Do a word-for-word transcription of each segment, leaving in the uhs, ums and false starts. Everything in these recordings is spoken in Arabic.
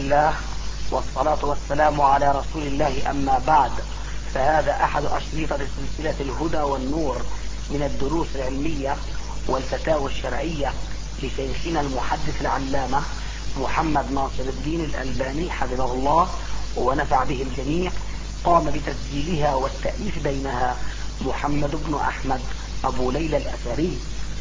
الله والصلاة والسلام على رسول الله، أما بعد، فهذا أحد أشرطة سلسلة الهدى والنور من الدروس العلمية والفتاوى الشرعية لشيخنا المحدث العلامة محمد ناصر الدين الألباني حفظه الله ونفع به الجميع. قام بتسجيلها والتأليف بينها محمد بن أحمد أبو ليلى الأثري.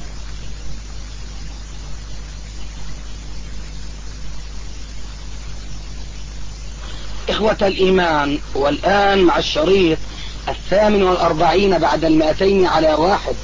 إخوة الإيمان، والآن مع الشريط الثامن والأربعين بعد المائتين على واحد.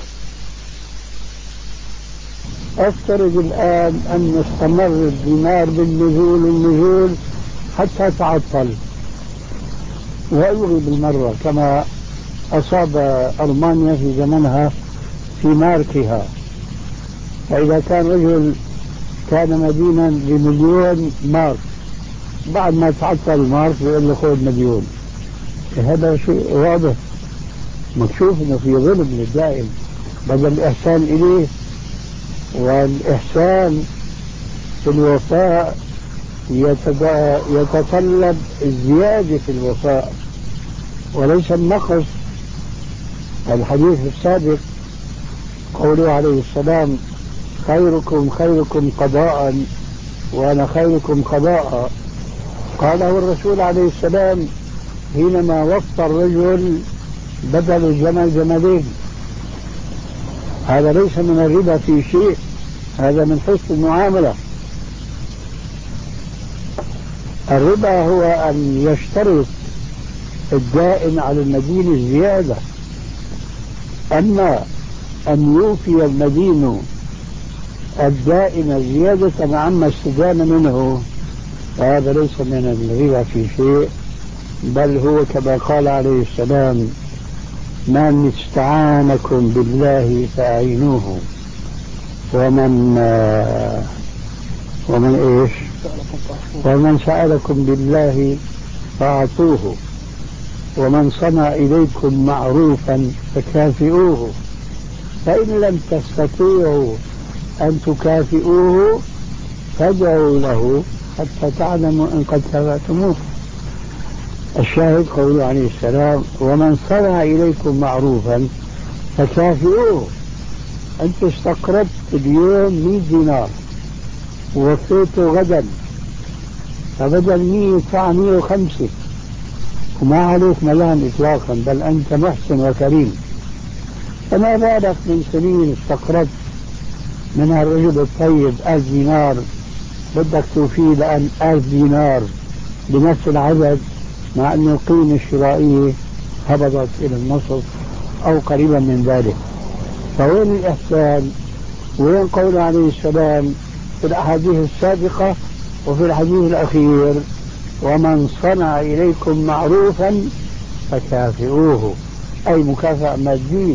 أفترض الآن أن استمر الدينار بالنزول والنزول حتى تعطل ويلغي بالمرة كما أصاب ألمانيا في زمنها في ماركها. فإذا كان رجل كان مدينا بمليون مارك، بعد ما تعطل المارك بيقول له خذ مليون. هذا شيء واضح مكشوف انه في ظلم دائم بدل الإحسان إليه. والإحسان في الوفاء يتطلب الزيادة في الوفاء وليس النقص. الحديث السابق قوله عليه السلام: خيركم خيركم قضاء وأنا خيركم قضاء. قاله الرسول عليه السلام حينما وفى الرجل بدل الجمل جملين. هذا ليس من الربا في شيء، هذا من حسن المعاملة. الربا هو أن يشترط الدائن على المدين الزيادة، أما أن يوفي المدين الدائن زيادة عما استدان منه فهذا ليس من الربا في شيء، بل هو كما قال عليه السلام: من استعانكم بالله فأعينوه ومن ومن إيش ومن سألكم بالله فأعطوه ومن صنع إليكم معروفا فكافئوه فإن لم تستطيعوا أن تكافئوه فادعوا له حتى تعلموا إن قد كافأتموه. الشاهد قوله عليه السلام: ومن صنع إليكم معروفا فكافئوه. أنت استقرضت اليوم مئة دينار ووفيته غدا، فبدل مئة يدفع مئة وخمسة وما عليك ملام إطلاقا، بل أنت محسن وكريم. فما بالك من سنين استقرضت من الرجل الطيب ألف دينار بدك توفيه لأن ألف دينار بنفس العدد، مع أن القيمة الشرائية هبطت إلى النصف أو قريبا من ذلك. فوين الإحسان؟ وين قول عليه السلام في الأحاديث السابقة وفي الحديث الأخير: ومن صنع إليكم معروفا فكافئوه، أي مكافأة مادية.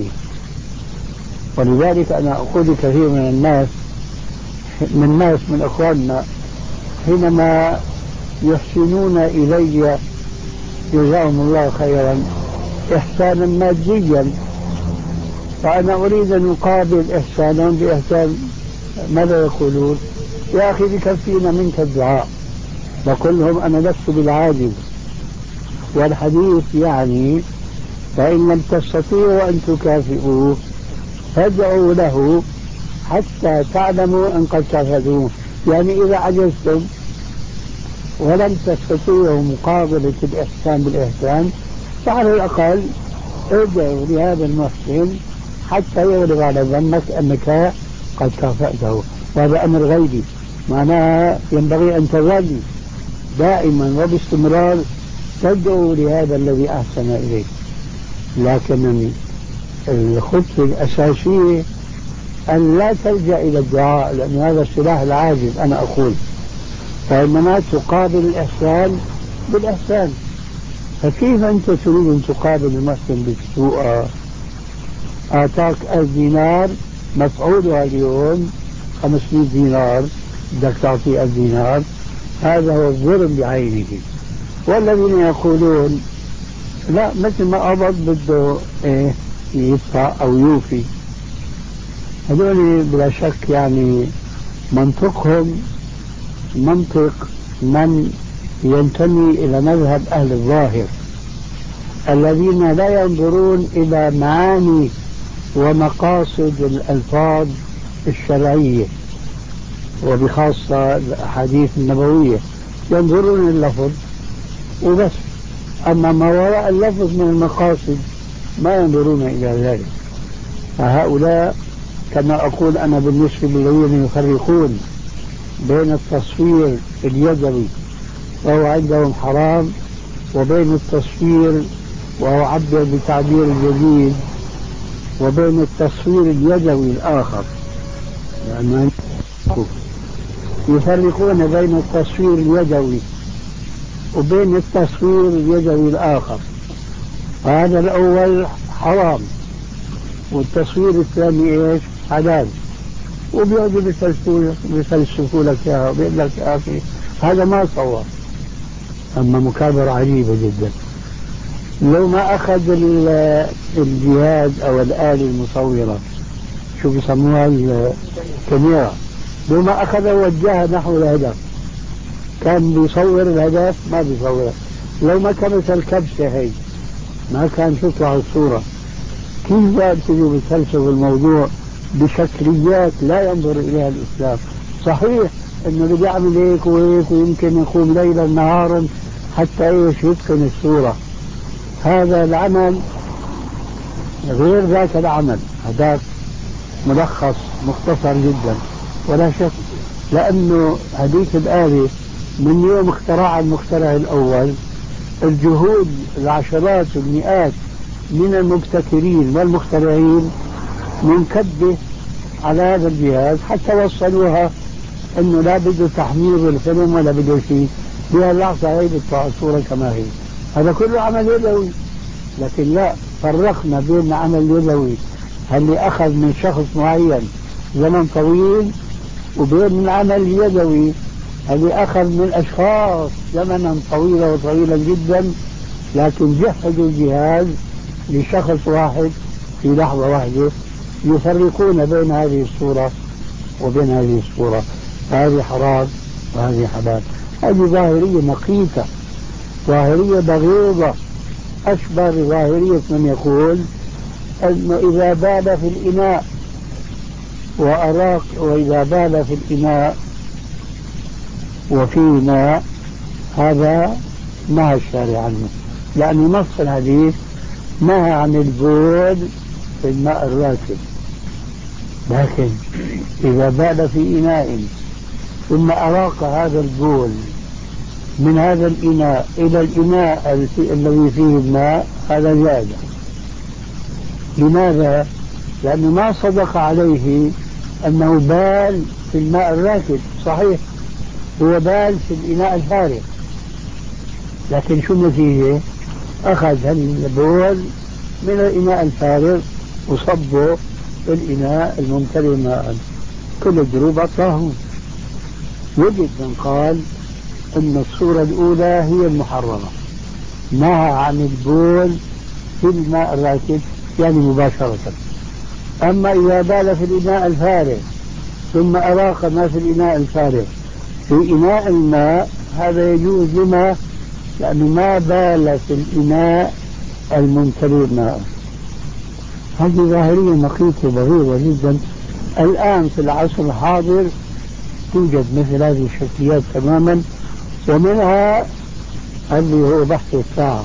ولذلك أنا أقول كثير من الناس من الناس من أخواننا حينما يحسنون إلي جزاهم الله خيرا إحسانا ماديا، فأنا أريد أن أقابل إحسانا بإحسان. ماذا يقولون؟ يا أخي بكفينا منك الدعاء. بقول لهم أنا لست بالعاجز، والحديث يعني: فإن لم تستطيعوا أن تكافئوه فادعوا له حتى تعلموا أن قد كافأتموه. يعني إذا عجزتم ولم تستطيعوا مقابلة الإحسان بالإحسان فعلى الأقل ادعوا لهذا المحسن حتى يغلب على ظنك أنك قد كافأته. وهذا أمر غيبي، معناها ينبغي أن تظل دائما وباستمرار تدعو لهذا الذي أحسن إليك. لكن الخطوة الأساسية أن لا تلجأ إلى الدعاء، لأن هذا سلاح العاجز أنا أقول، فإنما تقابل الإحسان بالإحسان. فكيف أنت تريد أن تقابل المحسن بالسوء؟ أعطاك ألف دينار مفعولها اليوم خمسمائة دينار، بدك تعطي ألف دينار، هذا هو الظلم بعينه. والذين يقولون لا مثل ما قبض بده إيه يدفع أو يوفي، هذول بلا شك يعني منطقهم منطق من ينتمي إلى مذهب أهل الظاهر الذين لا ينظرون إلى معاني ومقاصد الألفاظ الشرعية وبخاصة الأحاديث النبوية، ينظرون اللفظ وبس، أما ما وراء اللفظ من المقاصد ما ينظرون إلى ذلك. فهؤلاء كما أقول أنا بالنسبة للذين يفرقون بين التصوير اليدوي وهو عندهم حرام وبين التصوير وهو عبر بتعبير الجديد وبين التصوير اليدوي الآخر، يعني يفرقون بين التصوير اليدوي وبين التصوير اليدوي الآخر. هذا الأول حرام والتصوير الثاني إيش؟ حلال. وبيقعدوا بيفلسفوا لك إياها وبيقول لك يا أخي هذا ما صور. أما مكابرة عجيبة جدا. لو ما أخذ الجهاز أو الآلة المصورة شو بيسموها الكاميرا، لو ما أخذ وجهها نحو الهدف كان بيصور الهدف؟ ما بيصور. لو ما كانت الكبسة هي ما كان تطلع الصورة. كيف بقى بتجوا بتفلسفوا الموضوع بشكليات لا ينظر إليها الإسلام؟ صحيح إنه اللي بيعمل هيك وهيك ويمكن يقوم ليلا نهارا حتى إيش يتقن الصورة، هذا العمل غير ذاك العمل، هذاك ملخص مختصر جدا ولا شك، لأنه هذيك الآلة من يوم اختراع المخترع الأول الجهود العشرات والمئات من المبتكرين والمخترعين منكبة على هذا الجهاز حتى وصلوها انه لا بده تحمير الفيلم ولا بده شيء، بها اللحظة هي بتطلع الصورة كما هي. هذا كله عمل يدوي، لكن لا فرقنا بين العمل اليدوي اللي أخذ من شخص معين زمن طويل وبين العمل اليدوي اللي أخذ من أشخاص زمنا طويلا وطويلا جدا لكن جهزوا الجهاز لشخص واحد في لحظة واحدة. يفرقون بين هذه الصورة وبين هذه الصورة، هذه حرام وهذه حلال. هذه ظاهرية مقيتة، ظاهرية بغيضة، أشبه بظاهرية من يقول أنه إذا بال في الإناء وأراق، وإذا بال في الإناء وفي ماء، هذا نهى الشارع عنه، يعني نص الحديث نهى عن البول في الماء الراكد. لكن إذا بال في إناء ثم أراق هذا البول من هذا الإناء إلى الإناء الذي فيه الماء، هذا جائز. لماذا؟ لأنه ما صدق عليه أنه بال في الماء الراكد، صحيح هو بال في الإناء الفارغ، لكن شو النتيجة؟ أخذ البول من الإناء الفارغ وصبه في الإناء الممتلئ ماء، كل الدروب أطلعهم. وجد من قال أن الصورة الأولى هي المحرمة، نهى عن البول في الماء الراكد يعني مباشرة. أما إذا بال في الإناء الفارغ ثم أراق ما في الإناء الفارغ في إناء الماء، هذا يجوز لما؟ لأنه ما بال في الإناء الممتلئ ماء. هذه ظاهرية مقيتة بغيضة جدا. الآن في العصر الحاضر توجد مثل هذه الشكليات تماما، ومنها اللي هو بحث الساعة.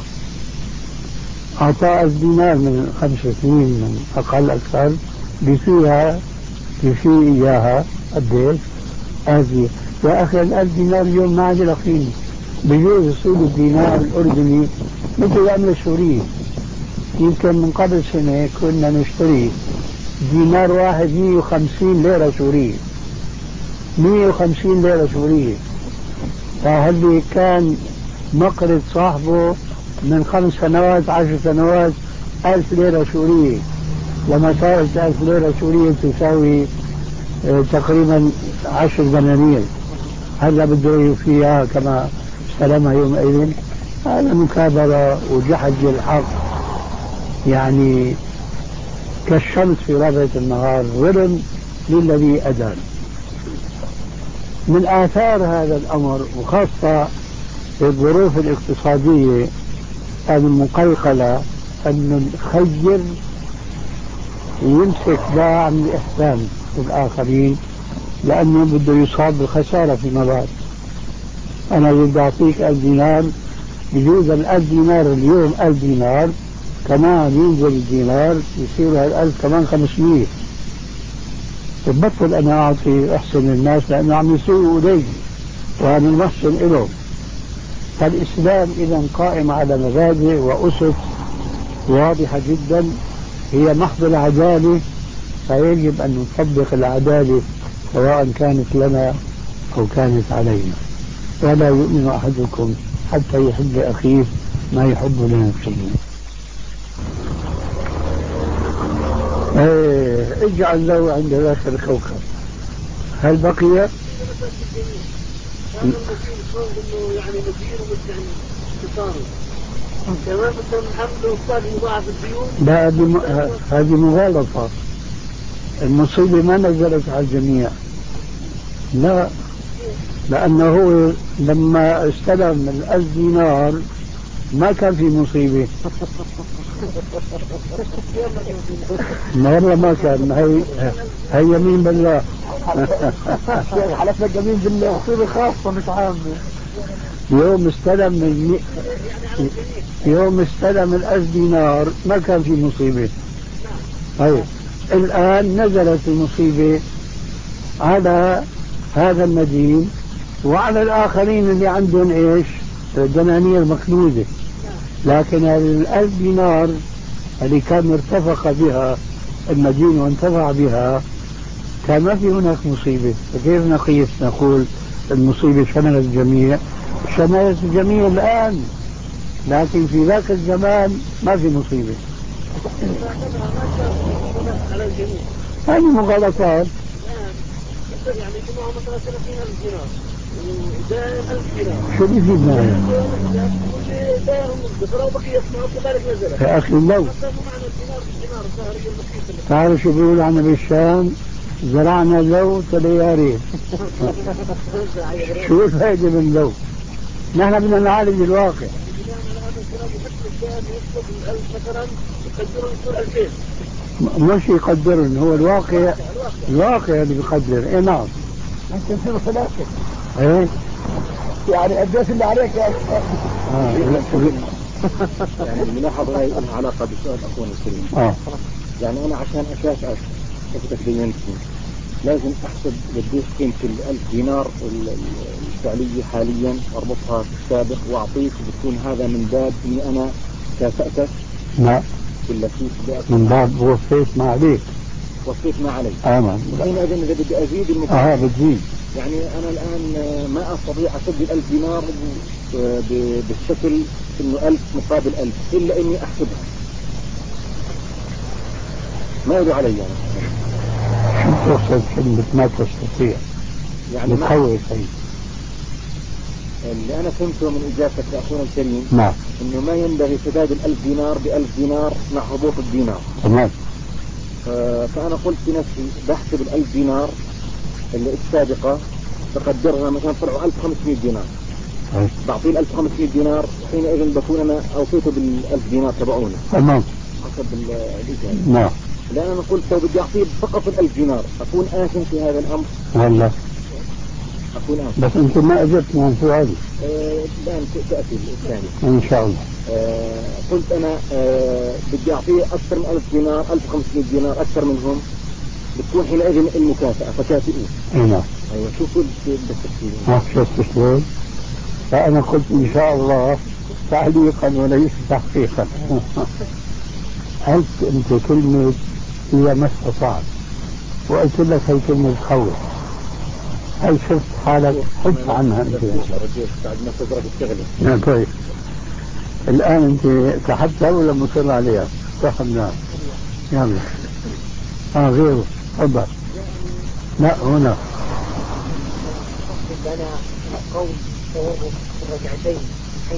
أعطاء الدينار من خمس سنين من أقل أكثر بفيها بفي إياها قديش هذه. يا أخي الألف دينار اليوم ما عاد له قيمة. بجوز يصير الدينار الأردني مثل العملة السورية. يمكن من قبل سنة كنا نشتري دينار واحد مية وخمسين ليرة سورية، مية وخمسين ليرة سورية. فهذه كان مقرض صاحبه من خمس سنوات عشر سنوات ألف ليرة سورية، لما صارت ألف ليرة سورية تساوي اه تقريبا عشر دنانير. هلا بده فيها كما استلمها يومئذ. هذا مكابرة وجحد للحق، يعني كالشمس في رابعة النهار ظلم للذي أدان. من آثار هذا الأمر وخاصة في الظروف الاقتصادية المقيقلة أن الخير يمسك باع من الإحسان للآخرين لأنه بده يصاب بالخسارة فيما بعد. أنا بدي أعطيك ألف دينار، بجوز الألف دينار اليوم ألف دينار، كمان ينزل الدينار يصير هالألف كمان خمسمية. ببطل أنا أعطي أحسن الناس لأنه عم يسوءوا إلي وأنا المحسن إلهم. فالإسلام إذا قائم على مبادئ وأسس واضحة جدا هي محض العدالة، فيجب أن نطبق العدالة سواء كانت لنا أو كانت علينا. ولا يؤمن أحدكم حتى يحب أخيه ما يحب لنفسه. ايه اجعل له عند ذاك الكوكب. هل بقي؟ يعني لا هذه مغالطة. المصيبة ما نزلت على الجميع، لا، لأنه لما استلم الألف دينار ما كان في مصيبة. والله ما كان. هي هي يمين بالله. حلفنا الجميل بالله، مصيبة خاصة مش عامة. يوم استلم المي... يوم استلم الألف دينار ما كان في مصيبة. طيب الآن نزلت المصيبة على هذا المدين وعلى الآخرين اللي عندهم إيش دنانير مكنوزة، لكن الألف دينار اللي كان ارتفق بها المدين وانتفع بها كان ما في هناك مصيبة. فكيف نقيس نقول المصيبة شملت الجميع؟ شملت الجميع الآن، لكن في ذاك الزمان ما في مصيبة. هذه مغالطات. يعني جمعوا مثلا ثلاثين ألف دينار ودائم ألف دينار، شو بيفيدنا هذا؟ يا أخي لو تعرف شو بيقول عنا بالشام؟ زرعنا لو تليارين. شو الفائدة من لو؟ نحن بدنا نعالج الواقع. مش يقدرن، هو الواقع، الواقع اللي بيقدر. ايه نعم. ممكن تصير ثلاثة. ايه يعني قديش اللي عليك يا اه يعني نلاحظ هاي العلاقة بسؤال أخونا الكريم. اه يعني أنا عشان أكافئك كفتك دينتي لازم أحسب قديش قيمة الألف دينار الفعلية حاليا وأربطها بالسابق وأعطيك، بتكون هذا من باب إني أنا كافأتك؟ لا، ولا كيف؟ من باب وفيت ما عليك. وفيت ما عليك. آمن. حينئذ إذا بدي أزيد المكافأة. اه بتزيد. يعني أنا الآن ما أستطيع أسد الألف دينار بالشكل إنه ألف مقابل ألف إلا إني أحسبها. ما يدعو علي يعني. شو تقصد كلمة ما تستطيع؟ يعني متخوف هي. اللي أنا فهمته من إجابتك لأخونا الكريم نعم إنه ما ينبغي سداد الألف دينار بألف دينار مع هبوط الدينار. تمام. فأنا قلت في نفسي بحسب الألف دينار اللي السابقة بقدرها مثلا طلعوا ألف وخمسمائة دينار. أي. بعطيه ألف وخمسمائة دينار حينئذ بكون أنا أوصيته بالألف دينار تبعونه. تمام. حسب الإجابة. نعم. لأن أنا قلت لو بدي أعطيه فقط الألف دينار أكون آثم في هذا الأمر. والله أكون آثم. بس أنت ما أجبت عن سؤالي. آه الآن تأتي الثاني إن شاء الله. آه قلت أنا آه بدي أعطيه أكثر من ألف دينار، ألف وخمسمائة دينار أكثر منهم، بتكون حينئذ المكافأة فكافئوه. نعم. أيوة شو كل بالتفصيل. ها شفت شلون؟ فأنا قلت إن شاء الله تعليقا وليس تحقيقا. قلت أنت كلمة هي ما استطعت، وقلت لك هي كلمة تخوف. هل شفت حالك حدث عنها أنت؟ بعد ما تضرب الشغلة. نعم طيب. الآن أنت سحبتها ولا مصر عليها؟ سحبناها. يلا. آه غيره. تفضل. لا هنا. لنا قول الركعتين حيث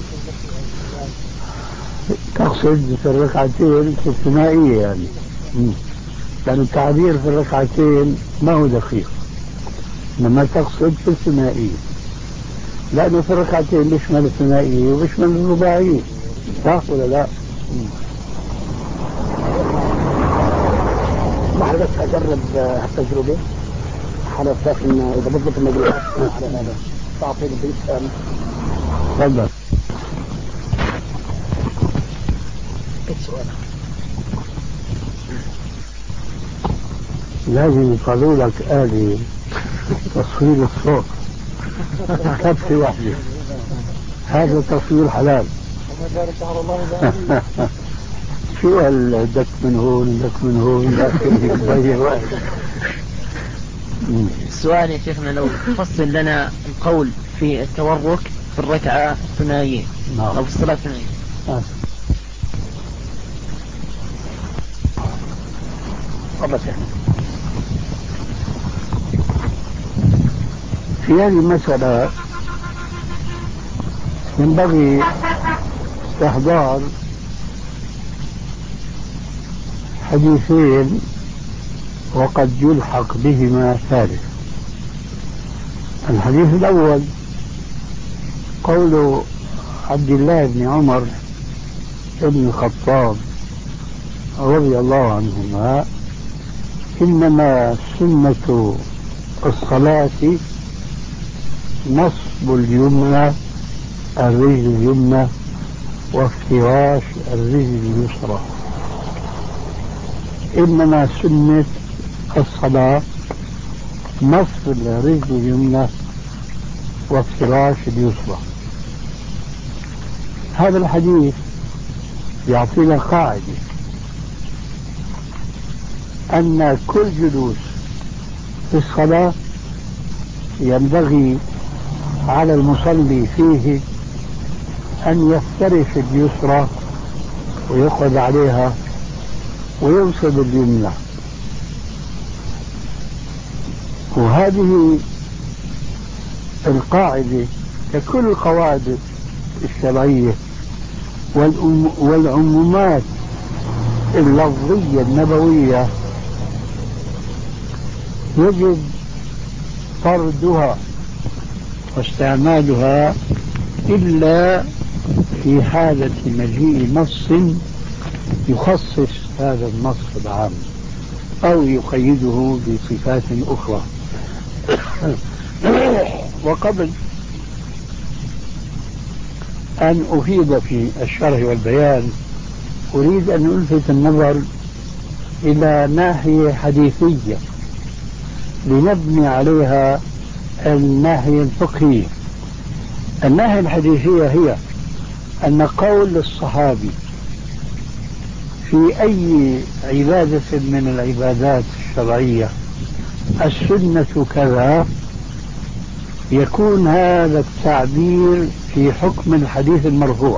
تقصد في الركعتين الثنائية يعني. لأن التعبير في الركعتين ما هو دقيق. لما تقصد في الثنائي، لأنه في الركعتين بيشمل الثنائي وبيشمل الرباعي، صح ولا لا؟ بعد بس أجرب هالتجربة على أساس إن إذا بضبط المجريات على هذا تعطي البيت ثاني. تفضل. السؤال لازم يقالوا لك آلي تصوير الصوت كبسة واحدة، هذا تصوير حلال. شو قال دك من هون دك من هون ضيع وقت. السؤال يا شيخنا لو تفصل لنا القول في التورك في الركعة الثنائية أو في الصلاة الثنائية. تفضل شيخ. في هذه المسألة ينبغي استحضار حديثين وقد يلحق بهما ثالث. الحديث الأول قول عبد الله بن عمر بن الخطاب رضي الله عنهما: إنما سنة الصلاة نصب اليمنى الرجل اليمنى وافتراش الرجل اليسرى. إنما سنة الصلاة نصب الرجل اليمنى وافتراش اليسرى. هذا الحديث يعطينا قاعدة أن كل جلوس في الصلاة ينبغي على المصلي فيه أن يفترش اليسرى ويقعد عليها وينصب اليمنى. وهذه القاعدة ككل القواعد الشرعية والعمومات اللفظية النبوية يجب طردها واستعمالها إلا في حالة مجيء نص يخصص هذا النص العام أو يقيده بصفات أخرى. وقبل أن أفيد في الشرح والبيان أريد أن ألفت النظر إلى ناحية حديثية لنبني عليها الناحية الفقهية. الناحية الحديثية هي أن قول الصحابي في أي عبادة من العبادات الشرعية السنة كذا، يكون هذا التعبير في حكم الحديث المرفوع.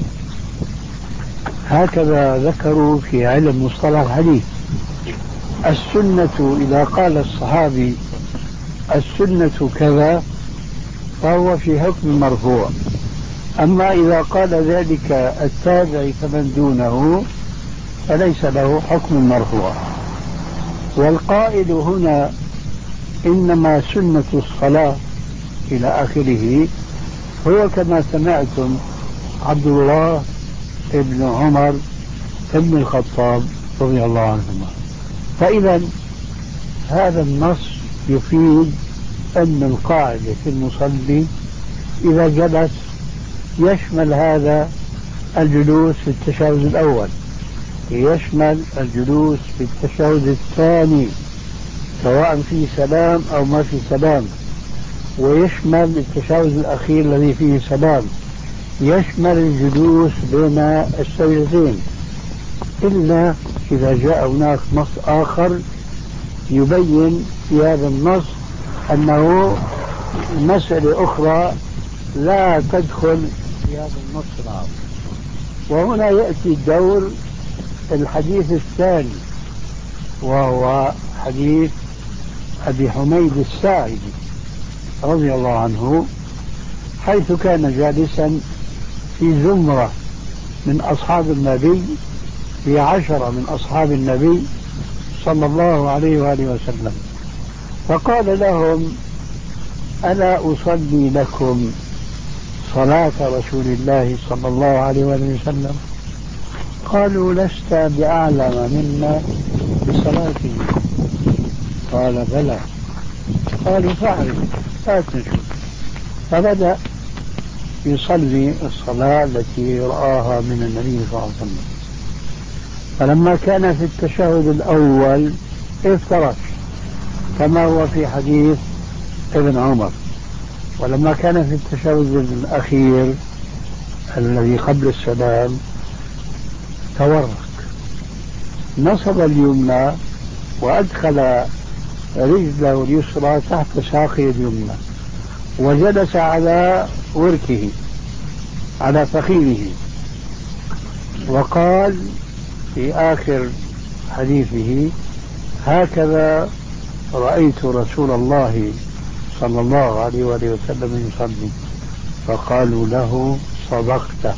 هكذا ذكروا في علم مصطلح الحديث. السنة إذا قال الصحابي السنة كذا فهو في حكم المرفوع، أما إذا قال ذلك التابع فمن دونه فليس له حكم المرفوع. والقائل هنا إنما سنة الصلاة إلى آخره هو كما سمعتم عبد الله ابن عمر ابن الخطاب رضي الله عنهما. فإذا هذا النص يفيد أن القاعدة في المصلي إذا جلس يشمل هذا الجلوس في التشهد الأول، يشمل الجلوس في التشهد الثاني سواء في سلام أو ما في سلام، ويشمل التشهد الأخير الذي فيه سلام، يشمل الجلوس بين السجدتين، إلا إذا جاء هناك نص آخر يبين في هذا النص أنه مسألة أخرى لا تدخل في هذا النص العام. وهنا يأتي دور الحديث الثاني، وهو حديث أبي حميد الساعدي رضي الله عنه، حيث كان جالسا في زمرة من أصحاب النبي، في عشرة من أصحاب النبي صلى الله عليه وآله وسلم، فقال لهم: ألا أصلي لكم صلاة رسول الله صلى الله عليه وسلم؟ قالوا لست بأعلم منا بصلاته. قال بلى. قالوا فاعل لا تنشد. فبدأ يصلي الصلاة التي رآها من النبي صلى الله عليه وسلم. فلما كان في التشهد الأول افترش كما هو في حديث ابن عمر، ولما كان في التشهد الأخير الذي قبل السلام تورك، نصب اليمنى وأدخل رجله اليسرى تحت ساقه اليمنى وجلس على وركه على فخذه، وقال في آخر حديثه: هكذا رأيت رسول الله صلى الله عليه وسلم يصلي. فقالوا له: صدقت،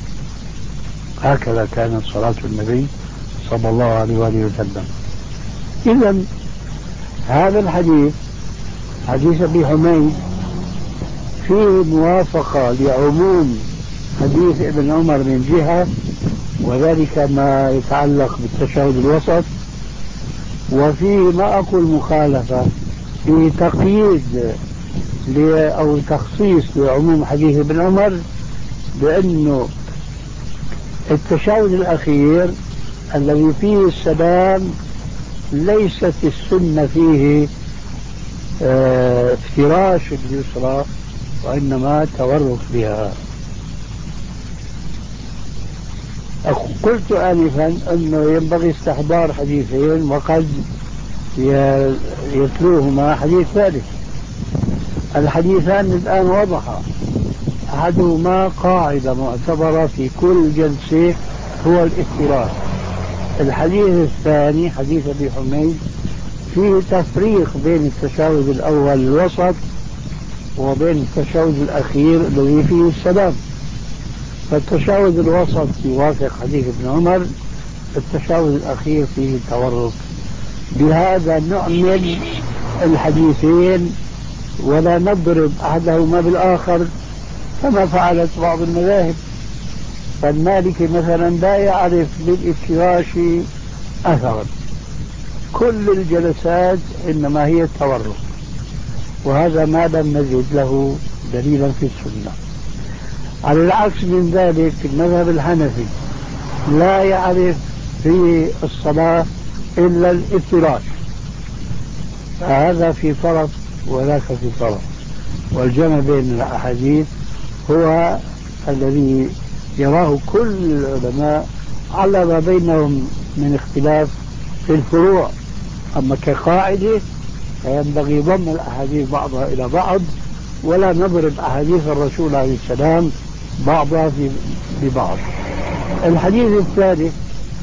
هكذا كانت صلاة النبي صلى الله عليه وسلم. إذن هذا الحديث حديث أبي حميد فيه موافقة لعموم حديث ابن عمر من جهة، وذلك ما يتعلق بالتشهد الوسط، وفيه ما أقول مخالفة في تقييد أو تخصيص لعموم حديث ابن عمر، بأنه التشهد الأخير الذي فيه السلام ليست السنة فيه اه افتراش اليسرى، وإنما تورك بها. قلت آنفا أنه ينبغي استحضار حديثين وقد يتلوهما حديث ثالث. الحديثان الآن وضحا، أحدهما قاعدة معتبرة في كل جلسة هو الافتراش. الحديث الثاني حديث أبي حميد فيه تفريق بين التشهد الأول الوسط وبين التشهد الأخير الذي فيه السلام. فالتشهد الوسط يوافق حديث ابن عمر، التشهد الأخير فيه التورك. بهذا نعمل الحديثين ولا نضرب أحدهما بالآخر كما فعلت بعض المذاهب. فالمالكي مثلا لا يعرف للافتراش أثرا، كل الجلسات إنما هي التورك، وهذا ما لم نجد له دليلا في السنة. على العكس من ذلك المذهب الحنفي لا يعرف في الصلاة إلا الافتراش، فهذا في طرف وذاك في طرف، والجمع بين الأحاديث هو الذي يراه كل العلماء على ما بينهم من اختلاف في الفروع. أما كقاعدة فينبغي ضم الأحاديث بعضها إلى بعض، ولا نضرب أحاديث الرسول عليه السلام بعضها في ببعض. الحديث الثالث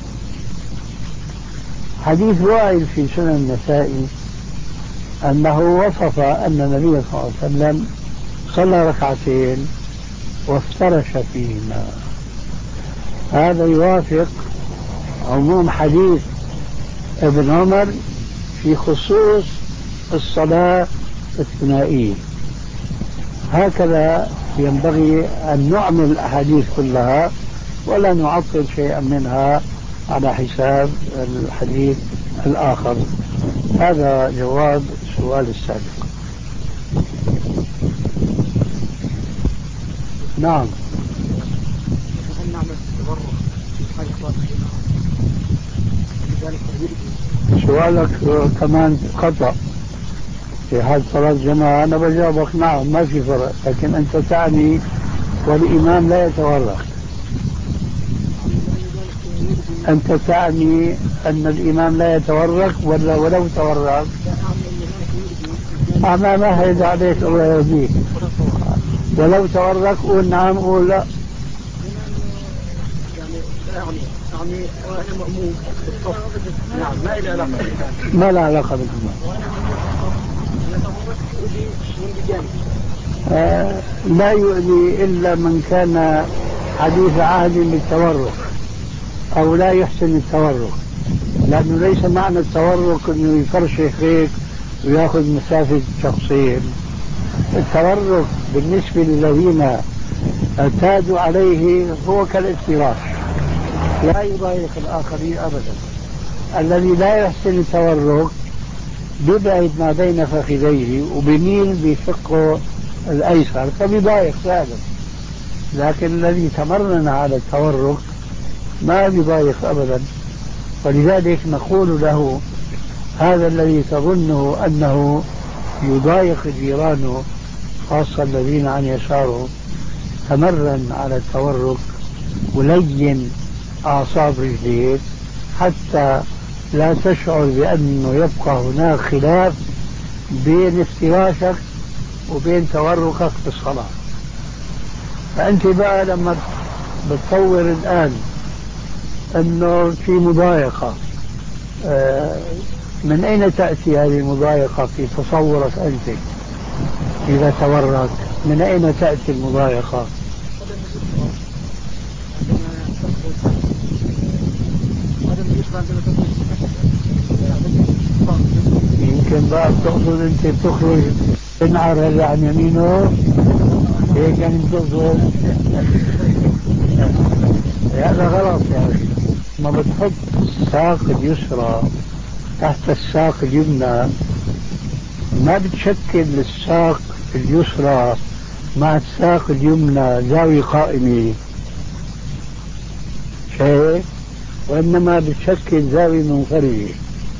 حديث وائل في سنن النسائي أنه وصف أن النبي صلى الله عليه وسلم صلى ركعتين وافترش فيهما. هذا يوافق عموم حديث ابن عمر في خصوص الصلاة الثنائية. هكذا ينبغي أن نعمل الأحاديث كلها ولا نعطل شيئا منها على حساب الحديث الآخر. هذا جواب السؤال السابق. نعم. سؤالك كمان خطأ في حال صلاة جماعة. أنا بجاوبك نعم ما في فرق، لكن أنت تعني والإمام لا يتورك. أنت تعني أن الإمام لا يتورك ولا ولو تورك؟ أما ما هيد عليك الله يهديك. ولو تورك قول نعم قول لا. يعني أنا مأموم نعم ما إلى علاقة ما لا علاقة بالإمام. آه لا يؤذي إلا من كان حديث عهد بالتورك أو لا يحسن التورك، لأنه ليس معنى التورك أنه يفرشح هيك ويأخذ مسافة شخصين، التورك بالنسبة للذين اعتادوا عليه هو كالافتراش، لا يضايق الآخرين أبدا. الذي لا يحسن التورك بيبعد ما بين فخذيه وبيميل بشقه الأيسر فبيضايق فعلا، لكن الذي تمرن على التورك ما بيضايق أبدا. ولذلك نقول له هذا الذي تظنه أنه يضايق جيرانه خاصة الذين عن يساره، تمرن على التورك ولين أعصاب رجليك حتى لا تشعر بأنه يبقى هناك خلاف بين افتراشك وبين توركك في الصلاة. فأنت بقى لما بتصور الآن أنه في مضايقة، من أين تأتي هذه المضايقة في تصورك أنت إذا تورك؟ من أين تأتي المضايقة؟ يمكن بقى تقصد أنت بتخرج تنعر هذا عن يمينه هيك يعني بتقصد؟ هذا غلط يا أخي. ما بتحط الساق اليسرى تحت الساق اليمنى ما بتشكل الساق اليسرى مع الساق اليمنى زاوية قائمة شيء، وإنما بتشكل زاوية منفردة.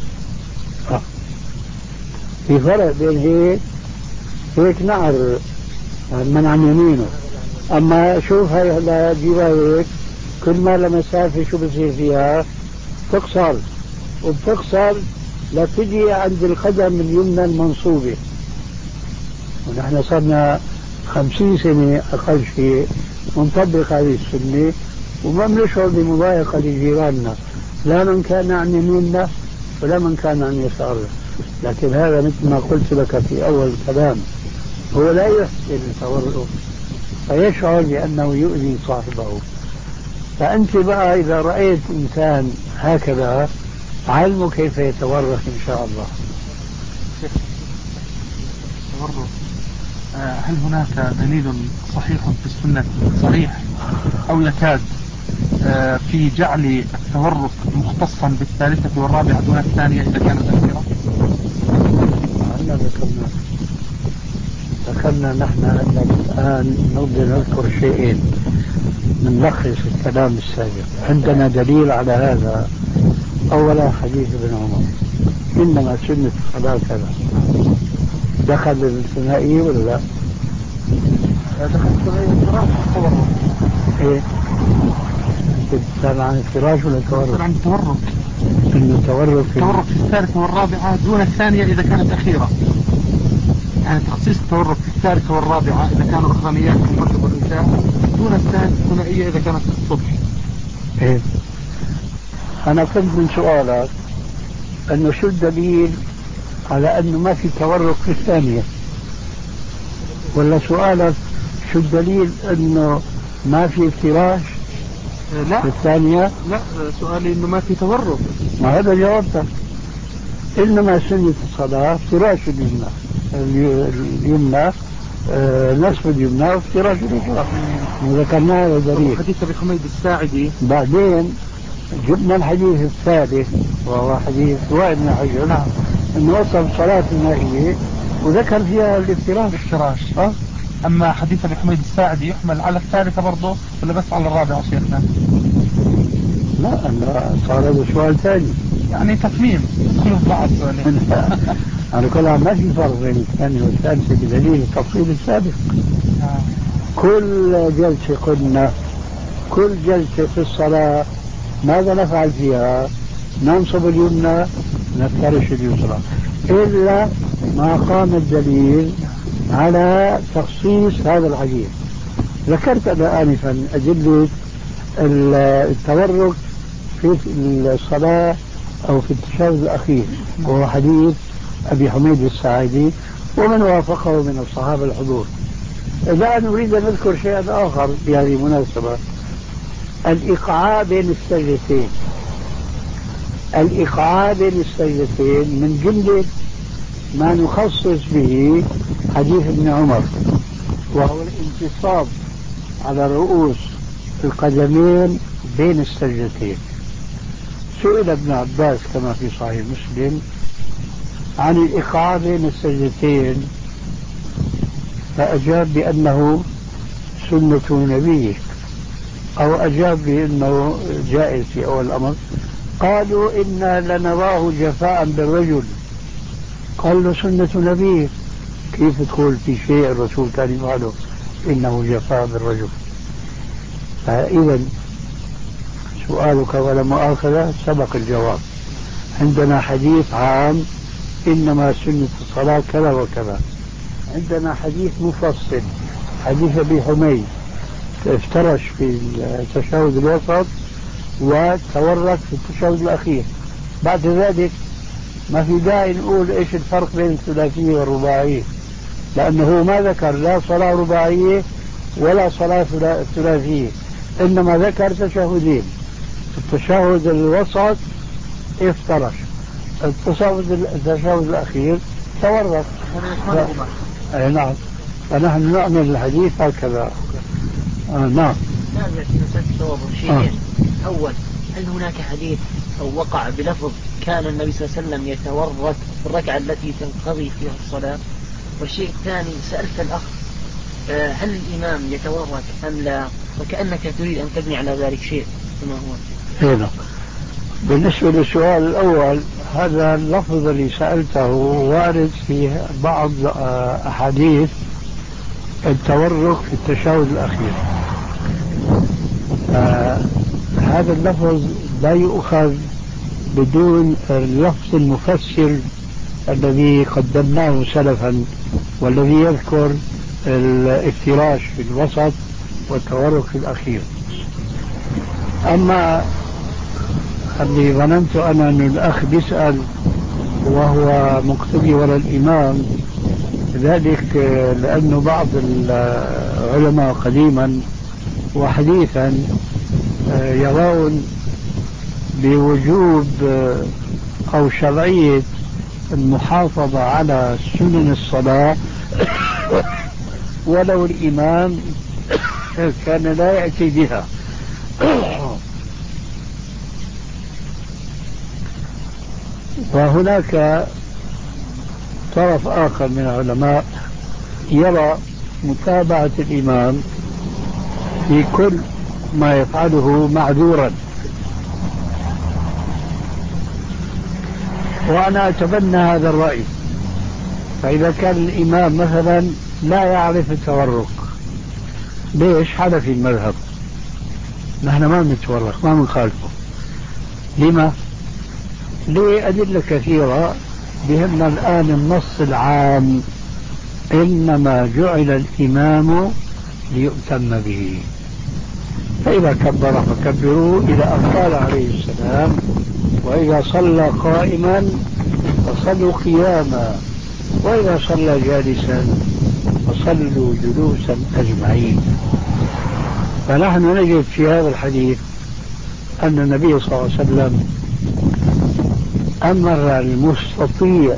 في فرق بين هيك هيك نعر من عن يمينه. أما شوف هاي هلا جيبها هيك كل ما لمسافة شو بصير فيها تقصر وبتقصر لتجي عند القدم اليمنى المنصوبة. ونحن صرنا خمسين سنة أقل شيء ونطبق هذه السنة وما بنشعر بمضايقة لجيراننا، لا من كان عن يميننا ولا من كان عن يسارنا. لكن هذا مثل ما قلت لك في أول الكلام هو لا يحسن التورط فيشعر بأنه يؤذي صاحبه. فأنت بقى إذا رأيت إنسان هكذا علمه كيف يتورط إن شاء الله. هل هناك دليل صحيح في السنة صريح أو يكاد في جعل التورط مختصا بالثالثة والرابعة دون الثانية إذا كانت أخيرة؟ عندنا ذكرنا ذكرنا نحن الآن نبدأ نذكر شيئين نلخص الكلام السابق. عندنا دليل على هذا. أولا حديث ابن عمر إنما سنة الصلاة كذا. دخل الثنائي ولا لا؟ دخل الثنائي الفراش والتورط. إيه؟ أنت بتسأل عن الفراش ولا التورط؟ بتسأل عن التورط. إنه التورط في التورط في الثالثة والرابعة دون الثانية إذا كانت أخيرة. يعني تخصيص التورط في الثالثة والرابعة إذا كانوا أخرانيات في المغرب والعشاء دون الثانية إذا كانت الصبح. إيه؟ أنا فهمت من سؤالك أنه شو الدليل على أنه ما في تورط في الثانية، ولا سؤالك شو الدليل أنه ما في افتراش لا في الثانية؟ لا سؤالي أنه ما في تورط. ما هذا جوابتك. إنما سنة الصلاة افتراش اليمنى اليمنى آه نصف اليمنى وافتراش اليسرى وذكرنا هذا دليل. حديث أبي حميد الساعدي بعدين جبنا الحديث الثالث وهو حديث وائل بن حجر نعم انه وصف صلاة المائية وذكر فيها الافتراش. الافتراش أه؟ أما حديث أبي حميد الساعدي يحمل على الثالثة برضه ولا بس على الرابعة شيخنا؟ لا أنا صار هذا سؤال ثاني يعني تفهيم كله بعض. أنا كل ما في فرق بين الثاني والثالثة بدليل التفصيل السابق. آه. كل جلسة قلنا كل جلسة في الصلاة ماذا نفعل فيها؟ ننصب اليمنى نفترش اليسرى إلا ما قام الدليل على تخصيص هذا الحديث. ذكرت أنا آنفا أدلة التورك في الصلاة أو في التشهد الأخير وهو حديث أبي حميد الساعدي ومن وافقه من الصحابة الحضور. الآن نريد أن نذكر شيئا آخر بهذه المناسبة. الإيقاع بين السجدتين الإيقاع بين السجدتين من جملة ما نخصص به حديث ابن عمر، وهو الانتصاب على الرؤوس القدمين بين السجدتين. سئل ابن عباس كما في صحيح مسلم عن الإيقاع بين السجدتين، فأجاب بأنه سنة نبيه، أو أجاب بأنه جائز في أول الأمر. قالوا إنا لنراه جفاء بالرجل، قال له سنة نبيه، كيف تقول في شيء الرسول كان يفعله إنه جفاء بالرجل؟ فإذا سؤالك ولا مؤاخذة سبق الجواب. عندنا حديث عام إنما سنة الصلاة كذا وكذا، عندنا حديث مفصل حديث أبي حميد افترش في التشهد الوسط وتورك في التشهد الأخير. بعد ذلك ما في داعي نقول إيش الفرق بين الثلاثية والرباعية، لأنه ما ذكر لا صلاة رباعية ولا صلاة ثلاثية، إنما ذكر تشهدين. التشهد الوسط افترش، التشهد التشهد الأخير تورط. أي نعم، فنحن نعمل الحديث هكذا. آه نعم. تابع في مسألة التواضع شيئين. آه. أول، هل هناك حديث أو وقع بلفظ كان النبي صلى الله عليه وسلم يتورط في الركعة التي تنقضي فيها الصلاة؟ والشيء الثاني، سألت الأخ آه هل الإمام يتورط أم لا، وكأنك تريد أن تبني على ذلك شيء كما هو. هنا بالنسبة للسؤال الأول، هذا اللفظ اللي سألته وارد في بعض أحاديث التورك في التشهد الأخير. آه هذا اللفظ لا يؤخذ بدون اللفظ المفسر الذي قدمناه سلفا، والذي يذكر الافتراش في الوسط والتورك في الأخير. أما اللي ظننت أنا أن الأخ بيسأل وهو مقتدي ولا الإمام، ذلك لأن بعض العلماء قديما وحديثا يرون بوجوب أو شرعية المحافظة على سنن الصلاة ولو الإمام كان لا يأتي بها. وهناك طرف آخر من العلماء يرى متابعة الإمام في كل ما يفعله معذورا، وأنا أتبنى هذا الرأي. فإذا كان الإمام مثلا لا يعرف التورك، ليش؟ حنفي المذهب، نحن ما نتورك ما نخالفه. لما؟ لأدلة كثيرة، بهمنا الآن النص العام إنما جعل الإمام ليؤتم به، فإذا كبر فكبروا إلى أن قال عليه السلام وإذا صلى قائما فصلوا قياما وإذا صلى جالسا فصلوا جلوسا أجمعين. فنحن نجد في هذا الحديث أن النبي صلى الله عليه وسلم أمر المستطيع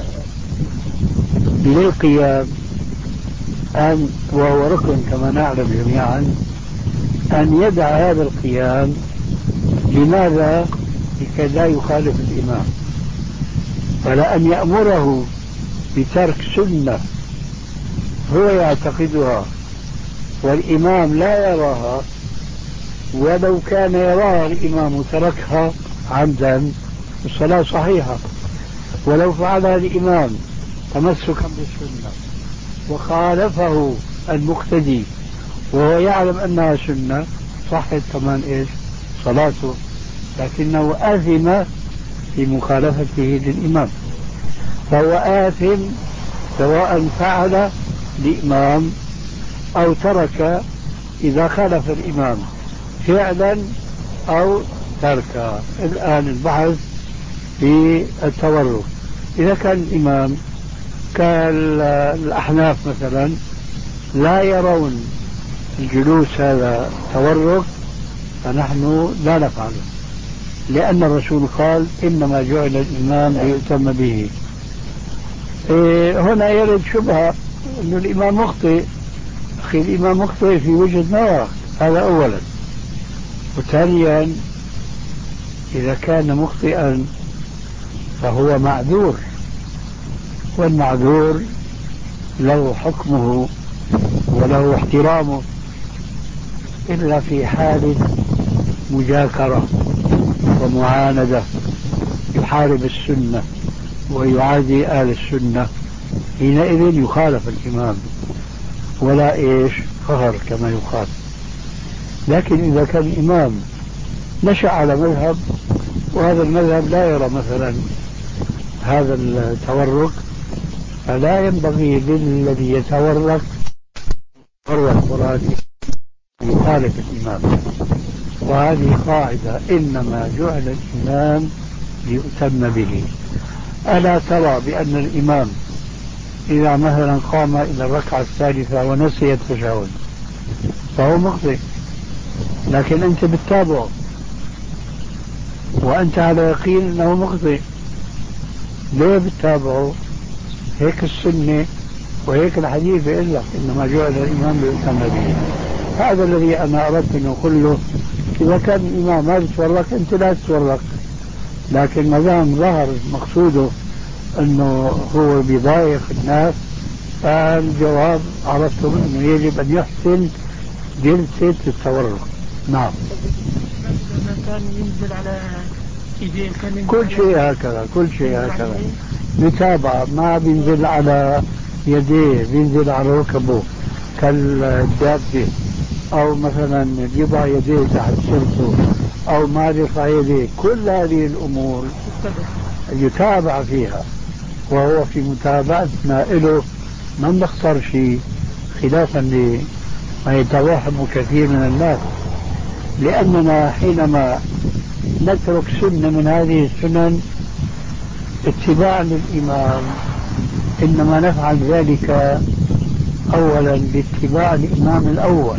بالقيام أن وهو ركن كما نعلم جميعا أن يدع هذا القيام. لماذا؟ لكي لا يخالف الإمام، فلا أن يأمره بترك سنة هو يعتقدها والإمام لا يراها، ولو كان يراها الإمام تركها عمدا الصلاة صحيحة، ولو فعلها الإمام تمسكا بالسنة وخالفه المقتدي وهو يعلم أنها سنة صحت كمان إيش صلاته، لكنه آثم في مخالفته للإمام. فهو آثم سواء فعل الإمام أو ترك إذا خالف الإمام فعلا أو ترك. الآن البحث في التورك، إذا كان الإمام كالأحناف مثلا لا يرون الجلوس هذا تورك، فنحن لا نفعله، لأن الرسول قال إنما جعل الإمام ليؤتم به. إيه هنا يرد شبهة أن الإمام مخطئ. أخي الإمام مخطئ في وجهة نظر، هذا أولا. وثانيا إذا كان مخطئا فهو معذور، والمعذور له حكمه وله احترامه، إلا في حال مجاكرة ومعاندة يحارب السنة ويعادي آل السنة، حينئذ يخالف الإمام ولا إيش قهر كما يقال. لكن إذا كان الإمام نشأ على مذهب وهذا المذهب لا يرى مثلا هذا التورك، فلا ينبغي للذي يتورك تورك وراء يخالف الإمام. وهذه قاعدة، إنما جعل الإمام ليؤتم به. ألا ترى بأن الإمام إذا مثلا قام إلى الركعة الثالثة ونسي التشهد فهو مخطئ، لكن أنت بتتابعه وأنت على يقين أنه مخطئ، ليه بتتابعه؟ هيك السنة وهيك الحديث بيقول لك إنما جعل الإمام ليؤتم به. هذا الذي أنا أردت أن أقوله. إذا كان الإمام ما بتورك أنت لا تتورك، لكن ما دام ظهر مقصوده أنه هو بيضايق الناس فالجواب عرفتم أنه يجب أن يحسن جلسة التورك. نعم. كان ينزل على إيديه، كان كل شيء هكذا، كل شيء هكذا متابعة، ما بينزل على يديه، بينزل على ركبه كالدابة، أو مثلا يضع يديه تحت سرته أو ما يرفع يديه. كل هذه الأمور يتابع فيها، وهو في متابعتنا له ما بنختار شيء خلافا لما يتوهم كثير من الناس، لأننا حينما نترك سنة من هذه السنن اتباعا للإمام إنما نفعل ذلك أولا باتباع الإمام الأول،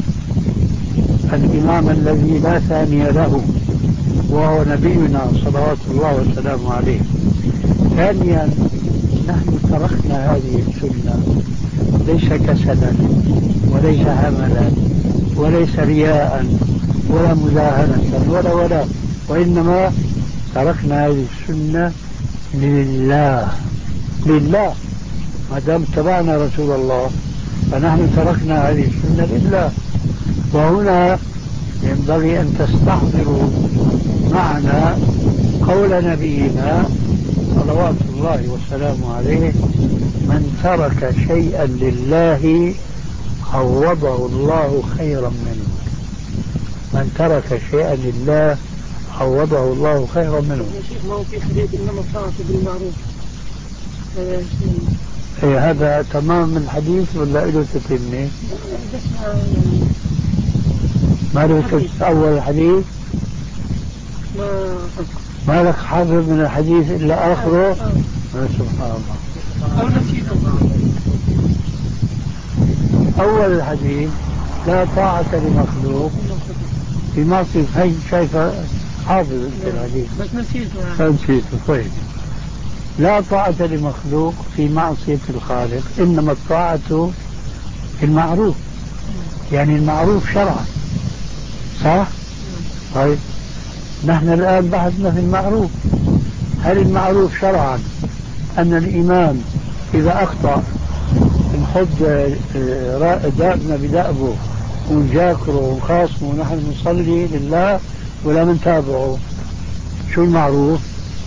الإمام الذي لا ثاني له وهو نبينا صلوات الله وسلامه عليه. ثانيا نحن تركنا هذه السنة ليس كسلا وليس هملا وليس رياء ولا مداهنة ولا ولا وإنما تركنا هذه السنة لله. لله ما دام اتبعنا رسول الله فنحن تركنا هذه السنة لله. وهنا ينبغي أن تستحضروا معنا قول نبينا صلوات الله وسلامه عليه: من ترك شيئا لله عوضه الله خيرا منه. من ترك شيئا لله عوضه الله خيرا منه. ما هو في حديث إنما الطاعة بالمعروف. إيه هذا تمام الحديث ولا له تتمه؟ ما له أول الحديث؟ ما لك حافظ من الحديث إلا آخره؟ سبحان الله. أو نسيته. أول الحديث: لا طاعة لمخلوق في معصية. هي شايفة حافظ الحديث بس نسيته. نسيته. طيب، لا طاعة لمخلوق في معصية الخالق، إنما الطاعة في المعروف، يعني المعروف شرعا، صح؟ طيب نحن الآن بحثنا في المعروف. هل المعروف شرعا أن الإمام إذا أخطأ نحط دابنا بدأبه ونجاكره ونخاصمه ونحن نصلي لله ولا منتابعه؟ شو المعروف؟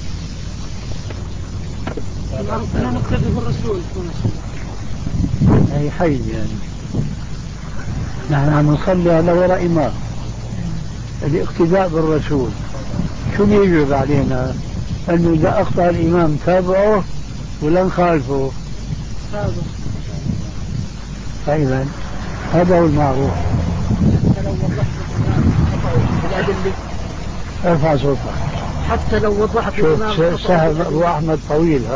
المعروف أنا نقتدي بالرسول. أي حي يعني نحن نصلي على وراء إمام، الاقتداء بالرسول. شو يجب علينا؟ أنه إذا أخطأ الإمام تابعه ولا نخالفه؟ فإذا هذا هو المعروف. ارفع صوتك. حتى لو وضحت الإمام سهل أبو أحمد طويل. ها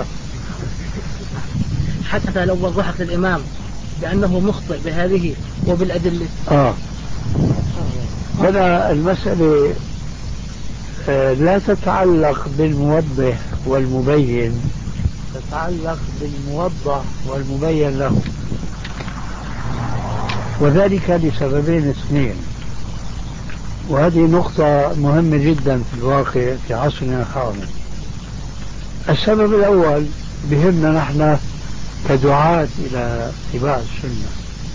حتى لو وضحت الإمام بأنه مخطئ بهذه وبالأدلة. آه هنا المسألة لا تتعلق بالموضح والمبين، يتعلق بالموضح والمبين له، وذلك لسببين اثنين، وهذه نقطة مهمة جدا في الواقع في عصرنا الحاضر. السبب الأول بهمنا نحن كدعاة إلى اتباع السنة،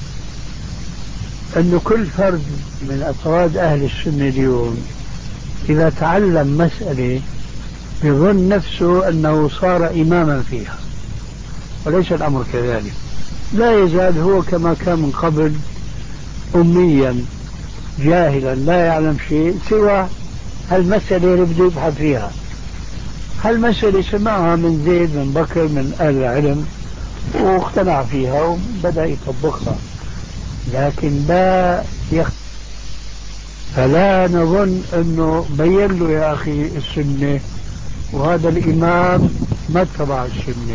أن كل فرد من أفراد أهل السنة اليوم إذا تعلم مسألة يظن نفسه أنه صار إماما فيها، وليس الأمر كذلك. لا يزال هو كما كان من قبل أميا جاهلا لا يعلم شيء سوى هالمسألة اللي بده يبحث فيها. هالمسألة سمعها من زيد من بكر من أهل العلم واقتنع فيها وبدأ يطبقها، لكن لا يخ... فلا نظن أنه بين له يا أخي السنة وهذا الإمام ما اتبع السنة.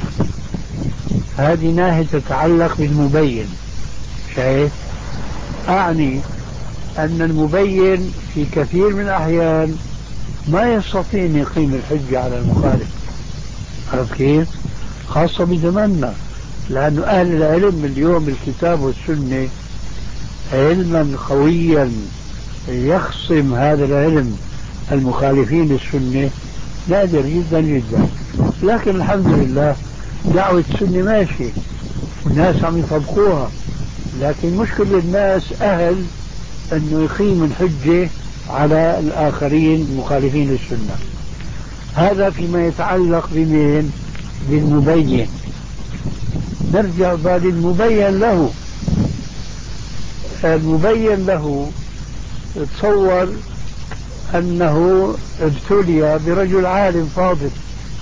هذه ناحية تتعلق بالمبين. شايف؟ أعني أن المبين في كثير من الأحيان ما يستطيع أن يقيم الحجة على المخالف. عرفت كيف؟ خاصة بزماننا، لأن أهل العلم اليوم الكتاب والسنة علما قويا يخصم هذا العلم المخالفين للسنة نادر جدا جدا. لكن الحمد لله دعوة السنة ماشي والناس عم يطبقوها، لكن مشكلة الناس أهل أنه يقيم الحجة على الآخرين المخالفين للسنة. هذا فيما يتعلق بمين؟ بالمبين. نرجع بعد المبين له. المبين له تصور أنه ابتلي برجل عالم فاضل،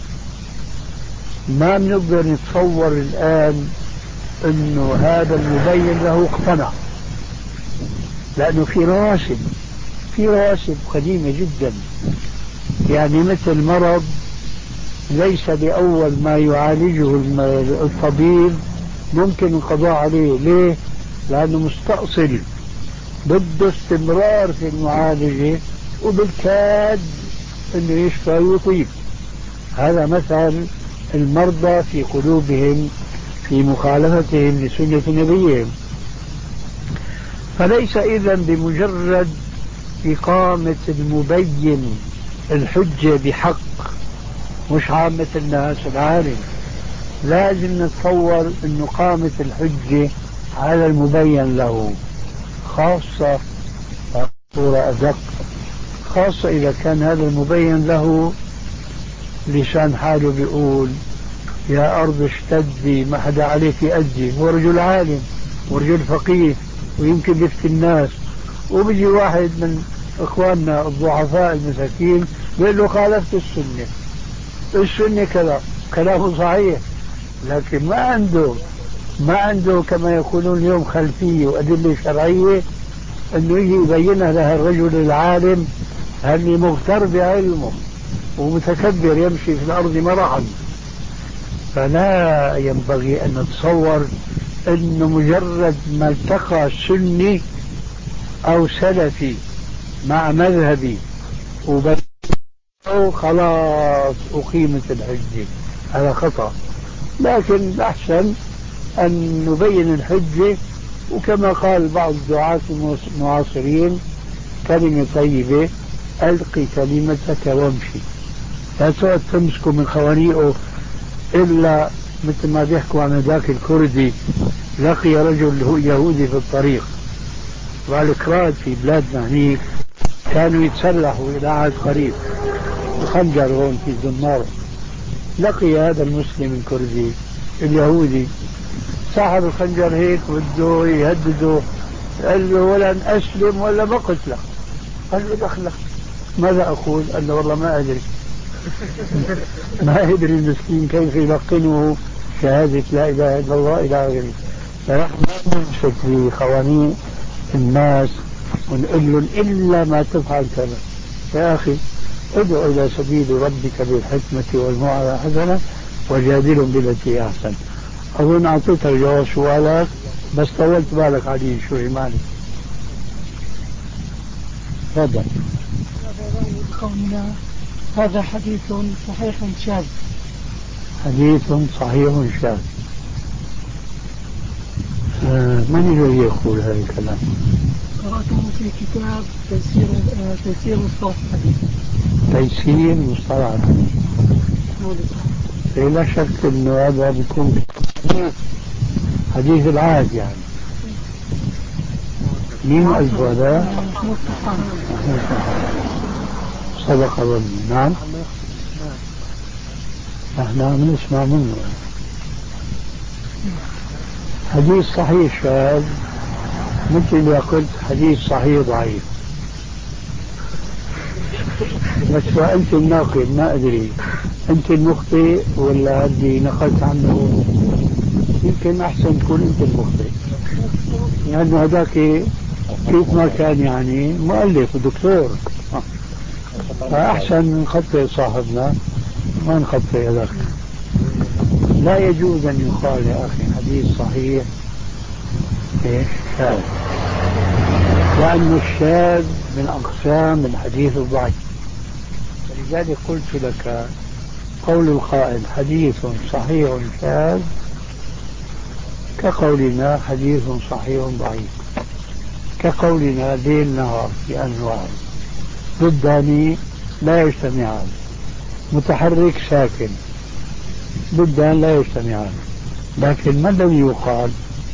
ما بنقدر نتصور الآن أنه هذا المبين له اقتنع، لأنه في رواسب في رواسب قديمة جدا. يعني مثل مرض ليس بأول ما يعالجه الطبيب ممكن القضاء عليه. ليه؟ لأنه مستأصل، بده استمرار في المعالجة وبالكاد أنه يشفى ويطيب. هذا مثل المرضى في قلوبهم في مخالفتهم لسنة نبيهم. فليس إذن بمجرد إقامة المبين الحجة بحق، مش عامة الناس العالم، لازم نتصور أن قامة الحجة على المبين له، خاصة صورة أدق، خاصة إذا كان هذا المبين له لسان حاله بيقول يا أرض اشتدي ما حدا عليك يأدي. هو رجل عالم ورجل فقيه ويمكن يفتي الناس، وبيجي واحد من إخواننا الضعفاء المساكين بيقول له خالفت السنة، السنة كذا، كلامه صحيح، لكن ما عنده ما عنده كما يقولون اليوم خلفية وأدلة شرعية أنه يجي يبينها له الرجل العالم اللي مغتر بعلمه ومتكبر يمشي في الأرض مرحا. فلا ينبغي أن نتصور أنه مجرد ما التقى سني أو سلفي مع مذهبي وبدأوا خلاص أقيمت الحجة. هذا خطأ. لكن الأحسن أن نبين الحجة، وكما قال بعض الدعاة المعاصرين كلمة طيبة ألقي كلمتك وامشي، لا تقعد تمسكوا من خوانيقه. إلا مثل ما بيحكوا عن ذاك الكردي لقي رجل يهودي في الطريق، والكراد في بلادنا هنيك كانوا يتسلحوا إلى عهد قريب بخنجر هون في الزمار. لقي هذا المسلم الكردي اليهودي صاحب الخنجر هيك بده يهدده، قال له ولن أسلم ولا بقتلك. قال له دخلك. ماذا أقول؟ قال له والله ما أدري. ما يدري المسكين كيف يلقنه شهادة لا إله إلا الله إلى آخره. فنحن ما نمسك في قوانين الناس ونقول لهم إلا ما تفعل كذا. يا أخي ادعو إلى سبيل ربك بالحكمة والموعظة الحسنة وجادلهم بالتي أحسن. أظن أعطيتك جواب سؤالك بس طولت بالك عليه شوي. مالك تفضل. قولنا هذا حديث صحيح شاذ. حديث صحيح شاذ. آه من الذي يقول هذا الكلام؟ قرأته في كتاب تيسير آه تيسير مصطلح الحديث. تيسير مصطلح الحديث. لا شك انه هذا بيكون حديث العهد يعني. مين ألف هذا؟ صدق ظني. نعم نحن عم نسمع منه. حديث صحيح شاذ مثل ما قلت حديث صحيح ضعيف. بس وأنت الناقل ما أدري أنت المخطئ ولا اللي نقلت عنه، يمكن أحسن تكون أنت المخطئ، لأنه هذاك كيف ما كان يعني مؤلف ودكتور، فأحسن نخطئ صاحبنا ما نخطئ هذاك. لا يجوز أن يقال يا أخي حديث صحيح شاذ، لأن الشاذ من أقسام الحديث الضعيف. ولذلك قلت لك قول القائل حديث صحيح شاذ كقولنا حديث صحيح ضعيف، كقولنا ليل نهار في أنواع ضدان لا يجتمعان، متحرك ساكن ضدان لا يجتمعان. لكن ما الذي يقال؟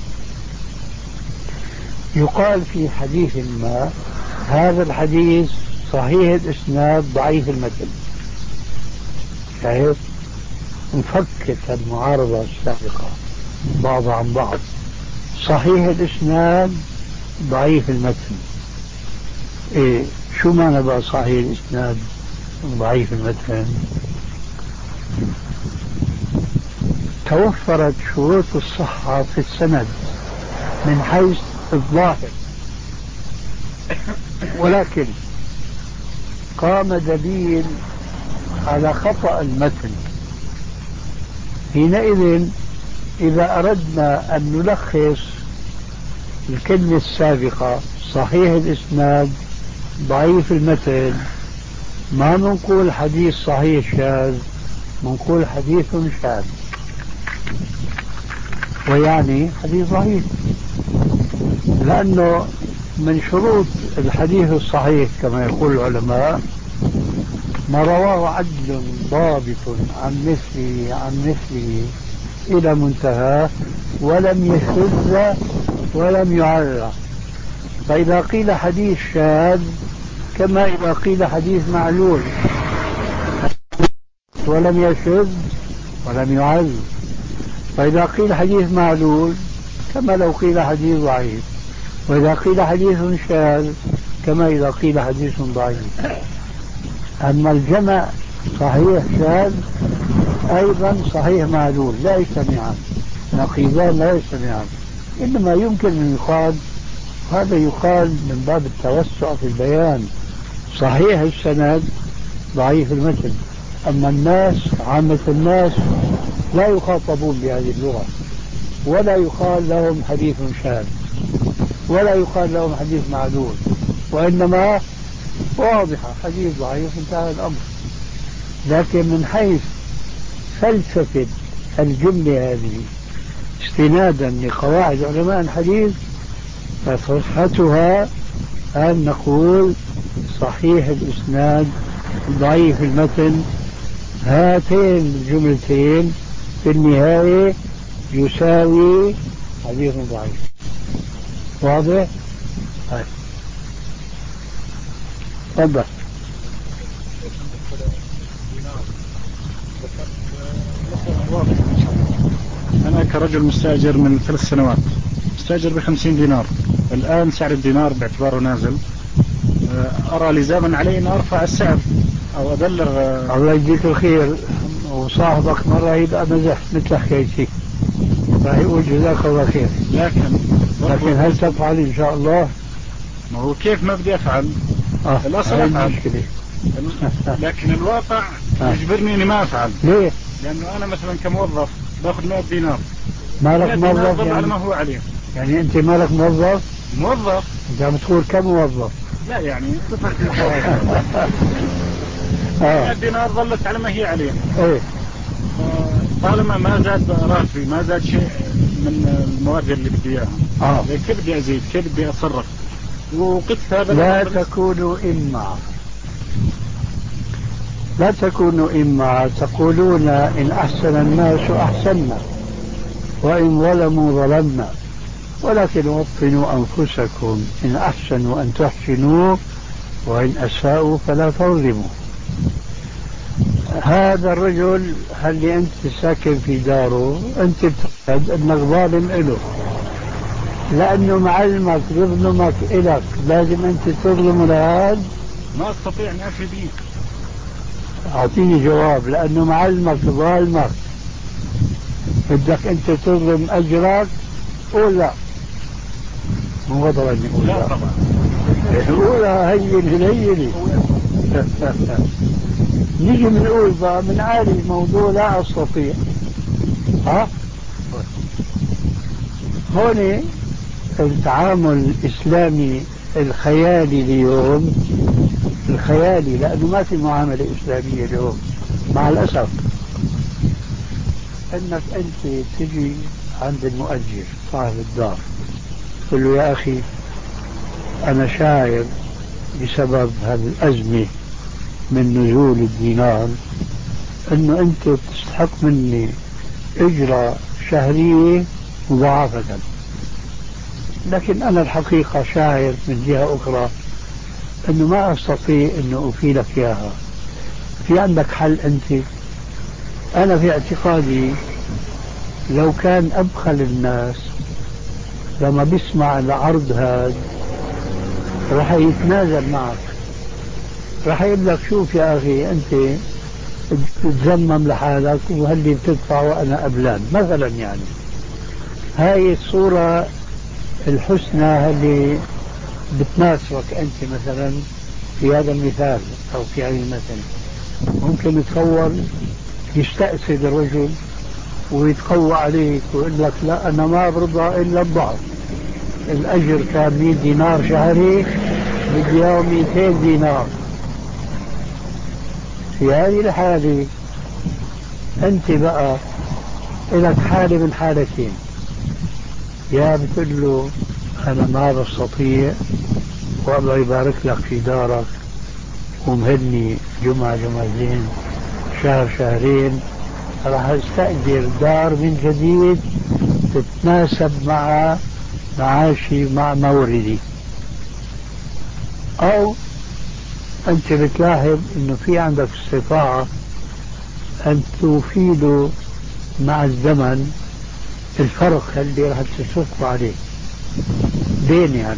يقال في حديث ما هذا الحديث صحيح الإسناد ضعيف المتن. شايف؟ نفكك المعارضة السابقة بعض عن بعض. صحيح الإسناد ضعيف المتن. إيه شو معنى بقى صحيح الإسناد ضعيف المتن؟ توفرت شروط الصحة في السند من حيث الظاهر، ولكن قام دليل على خطأ المتن. حينئذ إذا أردنا أن نلخص الكلمة السابقة صحيح الإسناد ضعيف المتن، ما نقول حديث صحيح شاذ، نقول حديث شاذ، ويعني حديث ضعيف. لأنه من شروط الحديث الصحيح كما يقول العلماء ما رواه عدل ضابط عن مثله عن مثله إلى منتهى ولم يشذ ولم يعرى. فإذا قيل حديث شاذ كما إذا قيل حديث معلول ولم يشذ ولم يعرى. فإذا قيل حديث معلول كما لو قيل حديث ضعيف، وإذا قيل حديث شاذ كما إذا قيل حديث ضعيف. أما الجمع صحيح شاذ أيضا صحيح معلول لا يجتمعان، نقيضان لا يجتمعان، إنما يمكن أن يقال، هذا يقال من باب التوسع في البيان، صحيح السند ضعيف المتن. أما الناس عامة الناس لا يخاطبون بهذه اللغة، ولا يقال لهم حديث شاذ ولا يقال لهم حديث معلول، وإنما واضحة حديث ضعيف انتهى الأمر. لكن من حيث فلسفة الجملة هذه استنادا لقواعد علماء الحديث فصحتها أن نقول صحيح الإسناد ضعيف المتن. هاتين الجملتين في النهاية يساوي حديث ضعيف. واضح؟ هاي تفضل. أنا كرجل مستأجر من ثلاث سنوات مستأجر بخمسين دينار، الآن سعر الدينار باعتباره نازل، أرى لزاما علي أن أرفع السعر أو أبلغ. الله يجزيك الخير، وصاحبك مرة يبقى مزح مثل حكايتي راح يقول جزاك الله خير، لكن لكن هل تفعل إن شاء الله؟ ما هو كيف ما بدي أفعل؟ آه. الأصل أفعل، لكن الواقع آه. يجبرني إني ما أفعل. ليه؟ لأنه أنا مثلا كموظف باخذ مئة دينار، مالك موظف يعني على ما هو عليه. يعني أنت مالك موظف؟ موظف أنت عم تقول كم موظف؟ لا يعني صفر مئة دينار ظلت على ما هي عليه. إيه طالما ما زاد راتبي ما زاد شيء من المواد اللي بدي اياها اه كيف بدي ازيد كيف بدي اتصرف وقلت هذا لا تكونوا إما لا تكونوا إما تقولون إن أحسن الناس أحسننا وإن ظلموا ظلمنا ولكن وطنوا أنفسكم إن أحسنوا أن تحسنوا وإن أساءوا فلا تظلموا. هذا الرجل هل أنت ساكن في داره أنت بتعتقد أنك ظالم إله لأنه معلمك يظلمك إلك لازم أنت تظلم لهذا؟ ما أستطيع أن أفي بيك. أعطيني جواب. لأنه معلمك ظالمك بدك أنت تظلم أجرك قول لا. مو غضب أني أقول لا طبعا قولها هين هيني. نيجي بنقول بقى بنعالج الموضوع لا أستطيع. ها هون التعامل الإسلامي الخيالي اليوم الخيالي لأنه ما في معاملة إسلامية اليوم مع الأسف أنك أنت تجي عند المؤجر صاحب الدار تقول له يا أخي أنا شاعر بسبب هالأزمة من نزول الدينار أنه أنت تستحق مني إجرة شهرية مضاعفة لكن أنا الحقيقة شاعر من جهة أخرى أنه ما أستطيع أنه أفيدك إياها. في عندك حل أنت؟ أنا في اعتقادي لو كان أبخل الناس لما بيسمع العرض هذا راح يتنازل معك راح يقول لك شوف يا أخي أنت تتزمم لحالك وهلي بتدفع وأنا أبلان مثلا. يعني هاي الصورة الحسنى اللي بتناسبك أنت مثلا في هذا المثال أو في هذه المثل ممكن يتصور يستأسد الرجل ويتقوى عليك ويقول لك لا أنا ما برضى إلا الضعف. الأجر كان مئة دينار شهري بدي إياه مئتين دينار. في هذه الحالة أنت بقى لك حالة من حالتين يا بتقول له أنا ما بستطيع والله يبارك لك في دارك ومهلني جمعة جمعتين شهر شهرين راح استأجر دار من جديد تتناسب مع معاشي مع موردي. أو أنت بتلاحظ أنه في عندك استطاعة أن تفيد مع الزمن الفرق اللي راح تشق عليه دين يعني.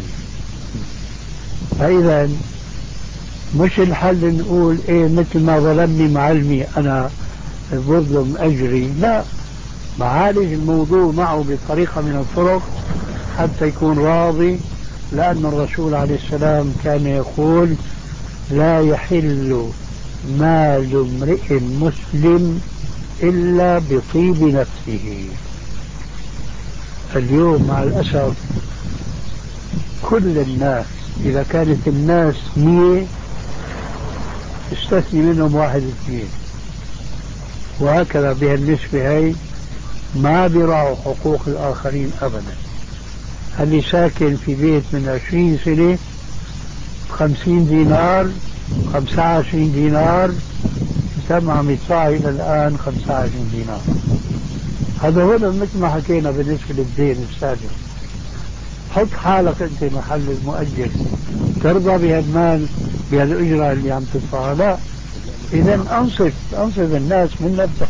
فإذا مش الحل نقول إيه مثل ما ظلمني معلمي أنا بظلم أجري لا معالج الموضوع معه بطريقة من الطرق حتى يكون راضي. لأن الرسول عليه السلام كان يقول لا يحل مال امرئ مسلم إلا بطيب نفسه. اليوم مع الأسف كل الناس إذا كانت الناس مية استثني منهم واحد اثنين وهكذا بهالنسبة هي ما بيراعوا حقوق الآخرين أبدا. اللي ساكن في بيت من عشرين سنة خمسين دينار خمسة وعشرين دينار سمع مدفع إلى الآن خمسة وعشرين دينار. هذا هو مثل ما حكينا بالنسبة للدين السابق. حط حالك أنت محل المؤجر ترضى بهالمال بهالأجرة اللي عم تدفعها؟ لا. إذا أنصف أنصف الناس من نفسك.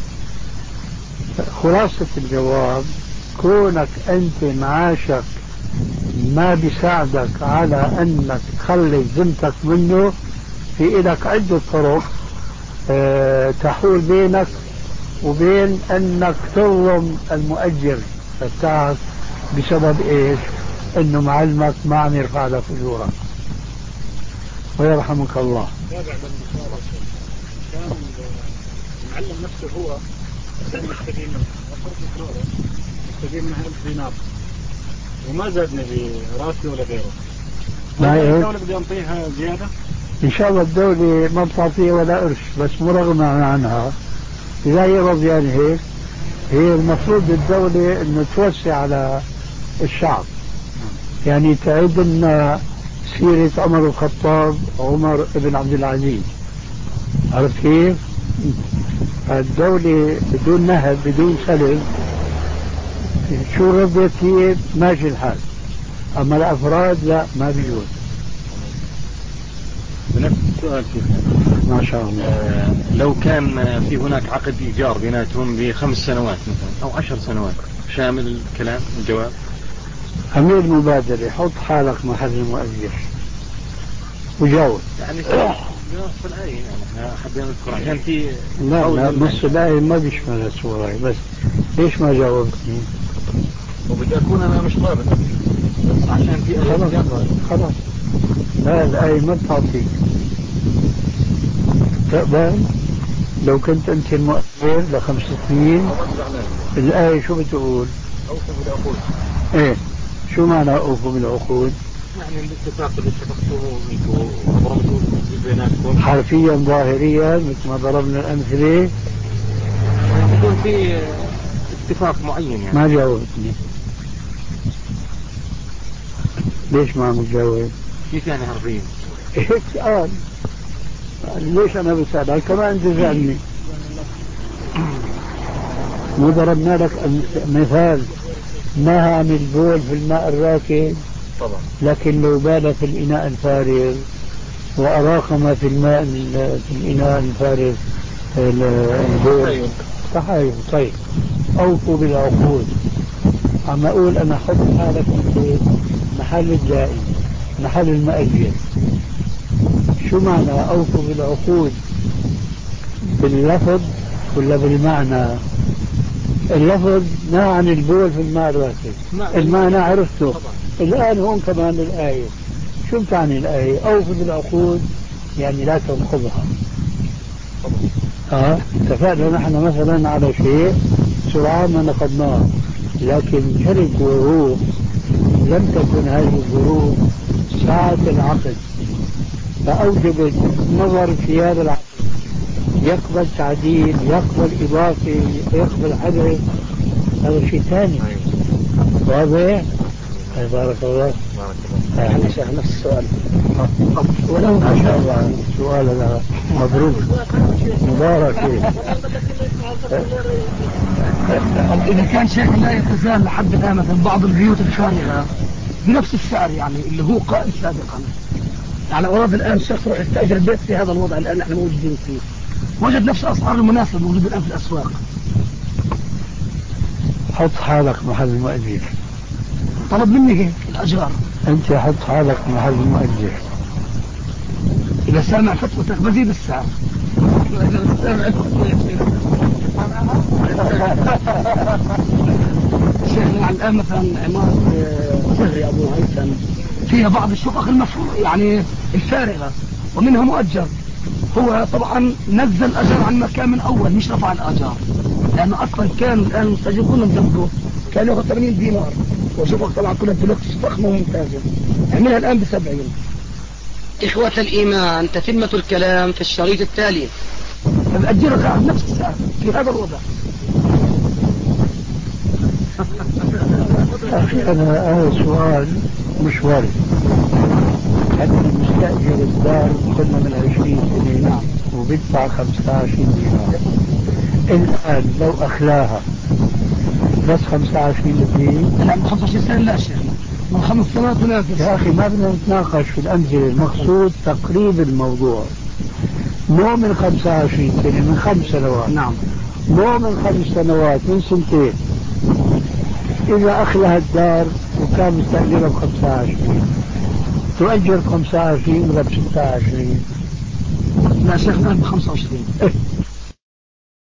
خلاصة الجواب كونك أنت معاشك ما بيساعدك على أنك تخلي ذمتك منه في إلك عدة طرق أه تحول بينك وبين أنك تظلم المؤجر بتاعك بسبب إيش؟ إنه معلمك ما عم يرفع لك أجورك ويرحمك الله. كان المعلم نفسه هو كان يستفيد منه يستفيد منها ألف دينار وما زادني براسي ولا غيره. الدولة بدي أنطيها زيادة؟ إن شاء الله الدولة ما بتعطيه ولا قرش بس مرغمة عنها إذا هي رضيان هيك، هي المفروض الدولة أنه توسع على الشعب، يعني تعيد لنا سيرة عمر الخطاب عمر بن عبد العزيز. عرفت كيف؟ الدولة بدون نهب بدون سلب شو رضيت هي ماشي الحال، أما الأفراد لا، ما بيجوز. بنفس السؤال شيخنا، ما شاء الله. آه لو كان في هناك عقد إيجار بيناتهم بخمس سنوات مثلا أو عشر سنوات، شامل الكلام الجواب؟ أمير المبادرة حط حالك محل المؤجر وجاوب. يعني نص الآية يعني حبينا نذكر عشان في لا لا نص الآية ما بيشمل السورة، بس ليش ما جاوبتني؟ وبدي أكون أنا مش ضابط بس عشان في خلاص خلاص. لا الآية ما بتعطيك تقبل. لو كنت أنت المؤجر لخمس سنين الآية شو بتقول؟ أوفوا بالعقود. إيه شو معنى أوفوا بالعقود؟ يعني الاتفاق اللي اتفقتوه انتم وضربتوه بيناتكم حرفيا ظاهريا مثل ما ضربنا الأمثلة، يكون في اتفاق معين يعني. ما جاوبتني. ليش ما مجاوب؟ كيف يعني حرفيا؟ هيك سؤال. ليش أنا بسألك كمان تزعلني؟ مو ضربنا لك مثال نهى عن البول في الماء الراكد طبعا، لكن لو بال في الإناء الفارغ وأراق ما في الماء في الإناء الفارغ البول تحايل. طيب أوفوا بالعقود. عم أقول أنا حط حالك في محل الدائم محل المؤجر. شو معنى أوفوا بالعقود؟ باللفظ ولا بالمعنى؟ اللفظ نهى عن البول في الماء الراكد، المعنى عرفته. الآن هون كمان الآية شو بتعني الآية؟ أوفوا بالعقود يعني لا تنقضها. اه اتفقنا نحن مثلا على شيء سرعان ما نقضناه، لكن شرط ظروف لم تكن هذه الظروف ساعة العقد فأوجبت نظر في هذا العقد، يقبل تعديل، يقبل إضافة، يقبل حذف، هذا شيء ثاني. واضح؟ بارك الله. يعني شيخ نفس السؤال ولو ما شاء الله سؤال هذا مبروك مبارك. إذا كان شيخ لا يتزال لحد الآن مثلا بعض البيوت الفارغة بنفس السعر يعني اللي هو قائم سابقا، يعني أراد الآن الشخص يروح يستأجر البيت في هذا الوضع الآن نحن موجودين فيه، وجد نفس الأسعار المناسبة موجودة الآن في الأسواق. حط حالك محل المؤجر. طلب مني هيك الأجار. أنت حط حالك محل المؤجر. إذا سامع فتوتك بزيد السعر. شيخنا الآن مثلا عمارة شهري أبو هيثم فيها بعض الشقق المفروض يعني الفارغة ومنها مؤجر. هو طبعا نزل الأجار عن مكان من أول مش رفع الأجار، لأنه أصلا كان الآن المستأجرون من جنبه كان يأخذ ثمانين دينار وشقق طبعا كلها دلوقتي فخمة وممتازة، عملها الآن بسبعين. إخوة الإيمان تتمة الكلام في الشريط التالي. الأجر قاعد نفس السعر في هذا الوضع. أخي أنا هذا السؤال مش وارد. حتى المستأجر الدار كنا من عشرين سنة وبيدفع خمسة عشر دينار، الآن لو أخلاها بس خمسة عشر دينار الآن خمسة عشر سنة لا شيخ من خمس سنوات ونافس. يا أخي ما بدنا نتناقش في الأمثلة، المقصود تقريب الموضوع. مو من خمسة وعشرين سنة، من خمس سنوات. نعم. مو من خمس سنوات، من سنتين. إذا أخلها الدار وكان مستأجرها بخمسة وعشرين تؤجر خمسة وعشرين ولا بستة وعشرين؟ لا شيخ الآن بخمسة وعشرين.